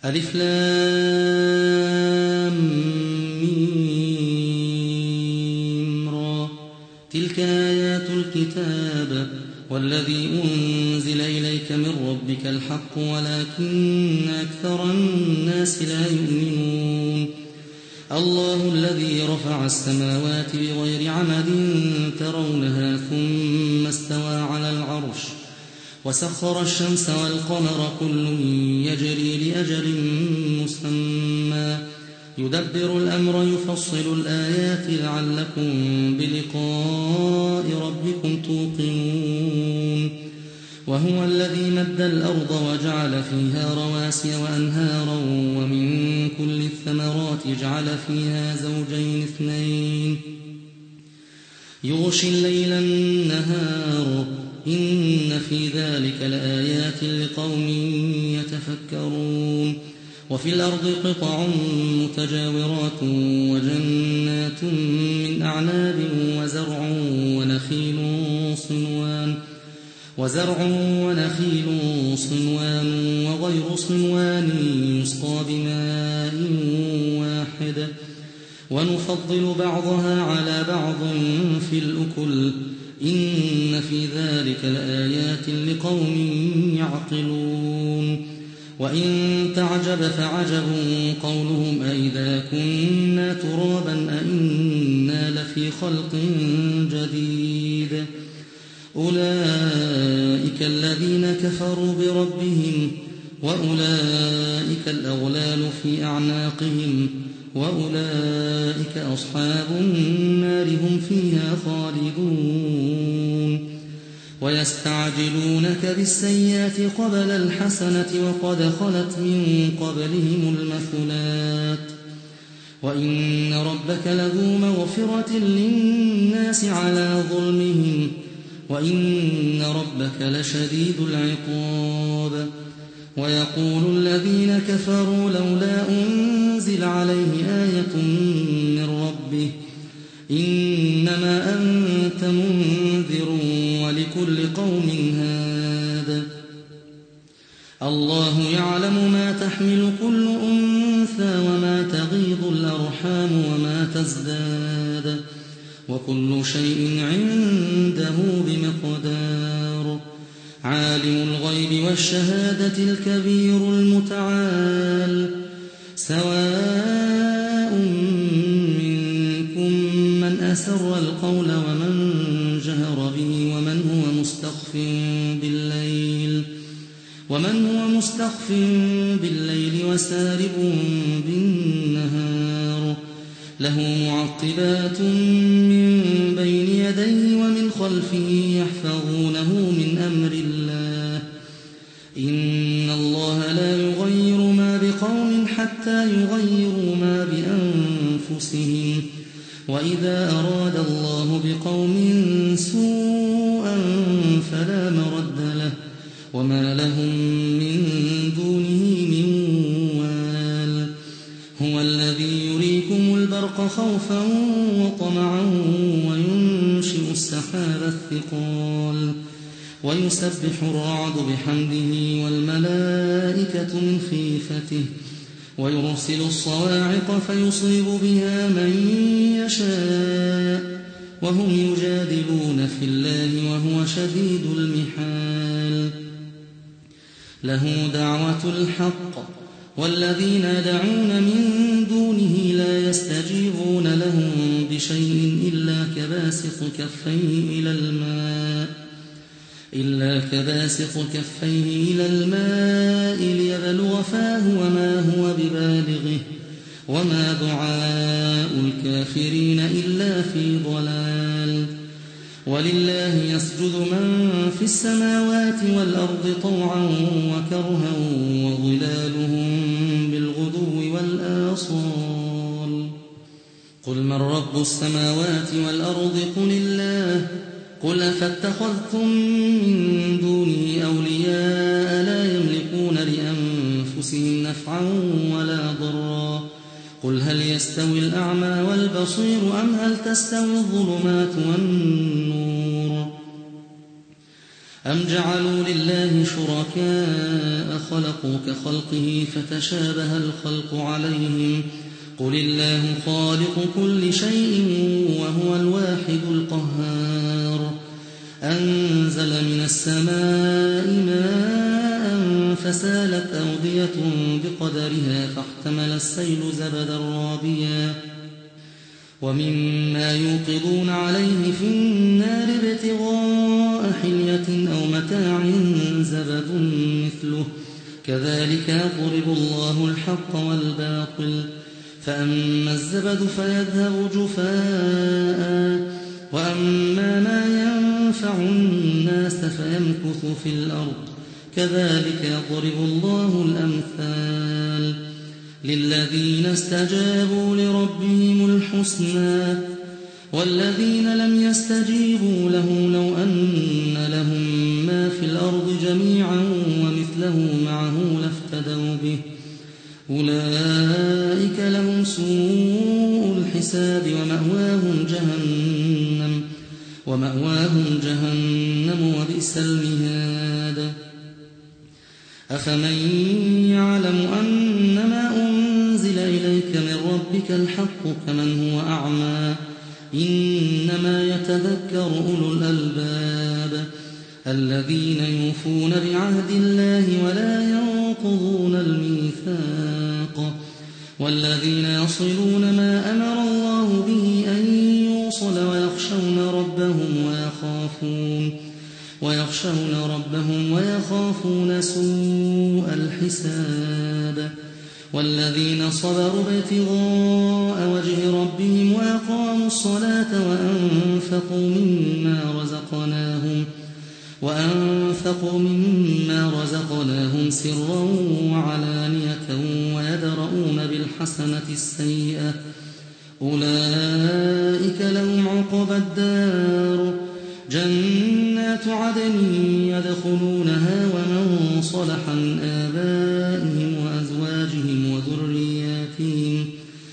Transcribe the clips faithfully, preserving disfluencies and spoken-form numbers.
ألف لام ميم را. تلك آيات الكتاب والذي أنزل إليك من ربك الحق ولكن أكثر الناس لا يؤمنون. الله الذي رفع السماوات بغير عمد ترونها ثم استوى على العرش وسخر الشمس والقمر كل يجري لأجل مسمى يدبر الأمر يفصل الآيات لعلكم بلقاء ربكم توقنون. وهو الذي مد الأرض وجعل فيها رواسي وأنهارا ومن كل الثمرات جعل فيها زوجين اثنين يغشي الليل النهار إن في ذلك لآيات لقوم يتفكرون. وفي الأرض قطع متجاورات وجنات من أعناب وزرع ونخيل صنوان وزرع ونخيل صنوان وغير صنوان يسقى بماء واحد ونفضل بعضها على بعض في الأكل إن في ذلك لآيات لقوم يعقلون. وإن تعجب فعجب قولهم أئذا كنا ترابا أئنا لفي خلق جديد. أولئك الذين كفروا بربهم وأولئك الأغلال في أعناقهم وأولئك أصحاب النار هم فيها خالدون. ويستعجلونك بالسيئات قبل الحسنة وقد خلت من قبلهم المثلات وإن ربك لذو مغفرة للناس على ظلمهم وإن ربك لشديد العقاب. ويقول الذين كفروا لولا أنزل عليه آية من ربه إنما أنت منذر ولكل قوم هاد. الله يعلم ما تحمل كل أنثى وما تغيض الأرحام وما تزداد وكل شيء عنده بمقدار. عالم الغيب والشهادة الكبير المتعال سواء منكم من أسر القول ومن جهر به ومن هو مستخف بالليل ومن هو مستخف بالليل وسارب بالنهار. له معقبات من بين يديه ومن خلفه يحفظونه من أمر الله إن الله لا يغير ما بقوم حتى يغيروا ما بأنفسهم وإذا أراد الله بقوم سوءا فلا مرد له وما لهم من دونه من وال. هو الذي يريكم البرق خوفا وطمعا وينشئ السحاب الثقال ويسبح الرعد بحمده والملائكة من خيفته ويرسل الصواعق فيصيب بها من يشاء وهم يجادلون في الله وهو شديد المحال. له دعوة الحق والذين يدعون من دونه لا يستجيبون لهم بشيء إلا كباسط كفيه إلى الماء إلا كباسط كفيه إلى الماء ليبلغ فاه وما هو ببالغه وما دعاء الكافرين إلا في ضلال. ولله يسجد من في السماوات والأرض طوعا وكرها وظلالهم بالغدو والآصال. قل من رب السماوات والأرض قل الله قل فاتخذتم من دونه أولياء لا يملكون لأنفسهم نفعا ولا ضرا. قل هل يستوي الأعمى والبصير أم هل تستوي الظلمات والنور أم جعلوا لله شركاء خلقوا كخلقه فتشابه الخلق عليهم قل الله خالق كل شيء وهو الواحد القهار أنزل من السماء ماء فسالت أودية بقدرها فاحتمل السيل زبدا رابيا ومما يوقدون عليه في النار ابتغاء حلية أو متاع زبد مثله كذلك يضرب الله الحق والباطل فأما الزبد فيذهب جفاء وأما ما ينفع الناس فيمكث في الأرض كذلك يضرب الله الأمثال للذين استجابوا لربهم الحسنى والذين لم يستجيبوا له لو أن لهم ما في الأرض جميعا ومثله معه لافتدوا به أولئك لهم سوء الحساب ومأواهم جهنم ومأواهم جهنم وبئس المهاد أفمن يعلم أنما أنزل إليك من ربك الحق كمن هو أعمى إنما يتذكر أولو الألباب الذين يوفون بعهد الله ولا ينقضون الميثاق والذين يصلون ما أمر الله به أن يوصل ويخشون ربهم ويخافون ويخشون ربهم ويخافون سوء الحساب والذين صبروا ابتغاء وجه ربهم وأقاموا الصلاة وأنفقوا مما رزقناهم وأنفقوا مما رزقناهم سرا وعلانية ويدرؤون بالحسنة السيئة أولئك لهم عقبى الدار جنات عدن يدخلونها ومن صلح من آبائهم وأزواجهم وذرياتهم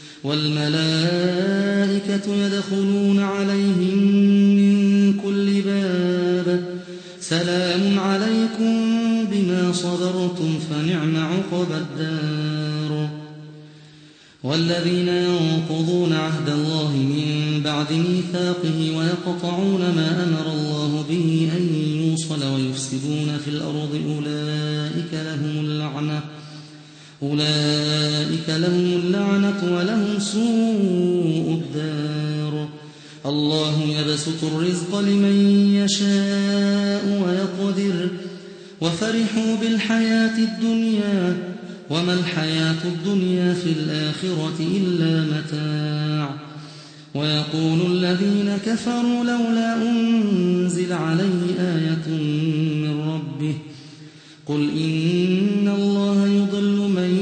والملائكة يدخلون عليهم من كل باب سلام عليكم بما صبرتم فنعم عقبى الدار والذين ينقضون عهد الله من بعد ميثاقه ويقطعون ما أمر الله به أن يوصل ويفسدون في الأرض أولئك لهم اللعنة أولئك لهم اللعنة ولهم سوء الدار الله يبسط الرزق لمن يشاء ويقدر وفرحوا بالحياة الدنيا وما الحياة الدنيا في الآخرة إلا متاع ويقول الذين كفروا لولا أنزل عليه آية من ربه قل إن الله يضل من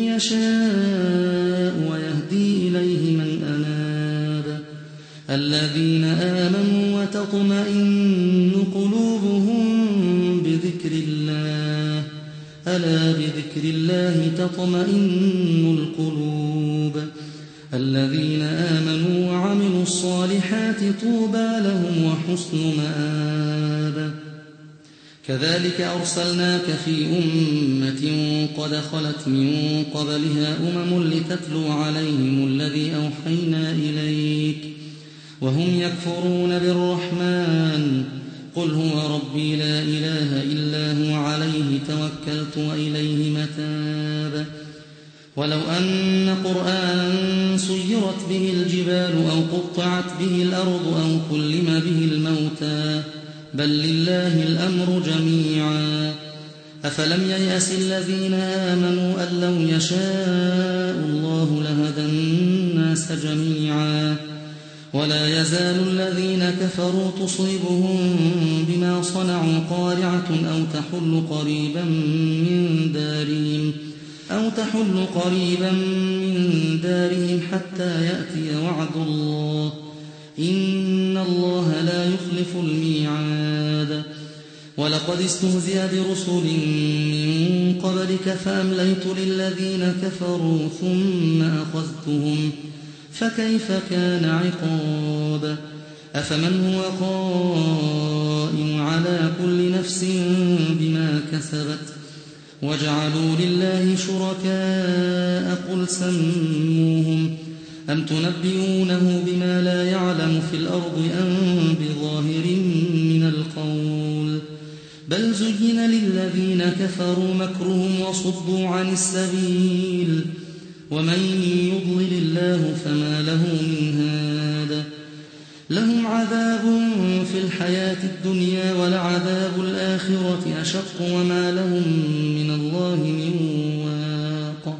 يشاء ويهدي إليه من أناب الذين آمنوا وتطمئن قلوبهم بذكر الله ألا بذكر الله تطمئن القلوب الذين آمنوا وعملوا الصالحات طوبى لهم وحسن مآب كذلك أرسلناك في أمة قد خلت من قبلها أمم لتتلو عليهم الذي أوحينا إليك وهم يكفرون بالرحمن قل هو ربي لا إله إلا هو عليه توكلت وإليه متاب ولو أن قرآنا سيرت به الجبال أو قطعت به الأرض أو كلم به الموتى بل لله الأمر جميعا أفلم ييأس الذين آمنوا أن لو يشاء الله لهدى الناس جميعا ولا يزال الذين كفروا تصيبهم بما صنعوا قارعة أو تحل قريبا من دارهم أو تحل قريبا من دارهم حتى يأتي وعد الله إن الله لا يخلف الميعاد ولقد استهزئ برسل من قبلك فأمليت للذين كفروا ثم أخذتهم فكيف كان عقاب أفمن هو قائم على كل نفس بما كسبت وجعلوا لله شركاء قل سموهم أم تنبئونه بما لا يعلم في الأرض أم بظاهر من القول بل زين للذين كفروا مكرهم وصدوا عن السبيل ومن يضلل الله فما له من هاد لهم عذاب في الحياة الدنيا ولعذاب الآخرة أشق وما لهم من الله من واق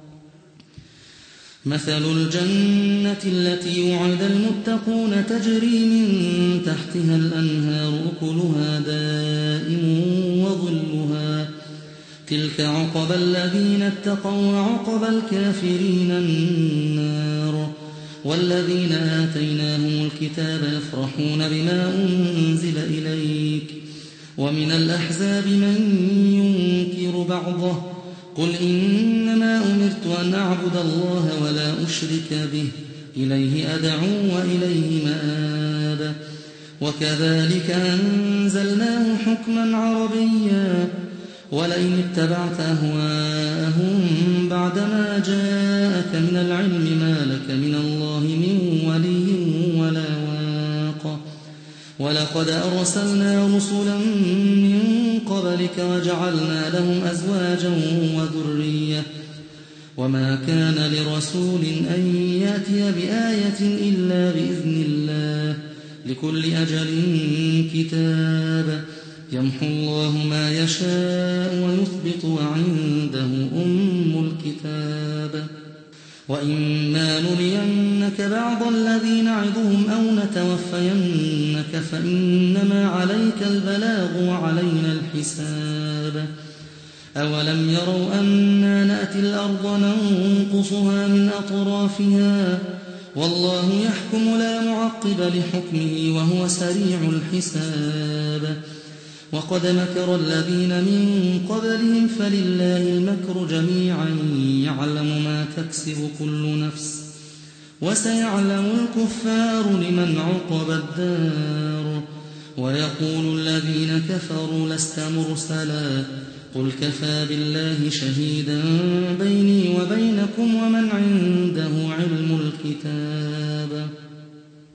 مثل الجنة التي وعد المتقون تجري من تحتها الأنهار أكلها دائم وظلها تلك عقبى الذين اتقوا وعقبى الكافرين النار والذين آتيناهم الكتاب يفرحون بما أنزل إليك ومن الأحزاب من ينكر بعضه قل إنما أمرت أن أعبد الله ولا أشرك به إليه أدعو وإليه مآب وكذلك أنزلناه حكما عربيا ولئن اتبعت أهواءهم بعدما جاءك من العلم ما لك من الله من ولي ولا واق ولقد أرسلنا رسلا من قبلك وجعلنا لهم أزواجا وذرية وما كان لرسول أن يأتي بآية إلا بإذن الله لكل أجل كتاب يمحو الله ما يشاء ويثبت وعنده أم الكتاب وإما نرينك بعض الذي نعدهم أو نتوفينك فإنما عليك البلاغ وعلينا الحساب أولم يروا أنا نأتي الأرض ننقصها من أطرافها والله يحكم لا معقب لحكمه وهو سريع الحساب وقد مكر الذين من قبلهم فلله المكر جميعا يعلم ما تكسب كل نفس وسيعلم الكفار لمن عقب الدار ويقول الذين كفروا لست مرسلا قل كفى بالله شهيدا بيني وبينكم ومن عنده علم الكتاب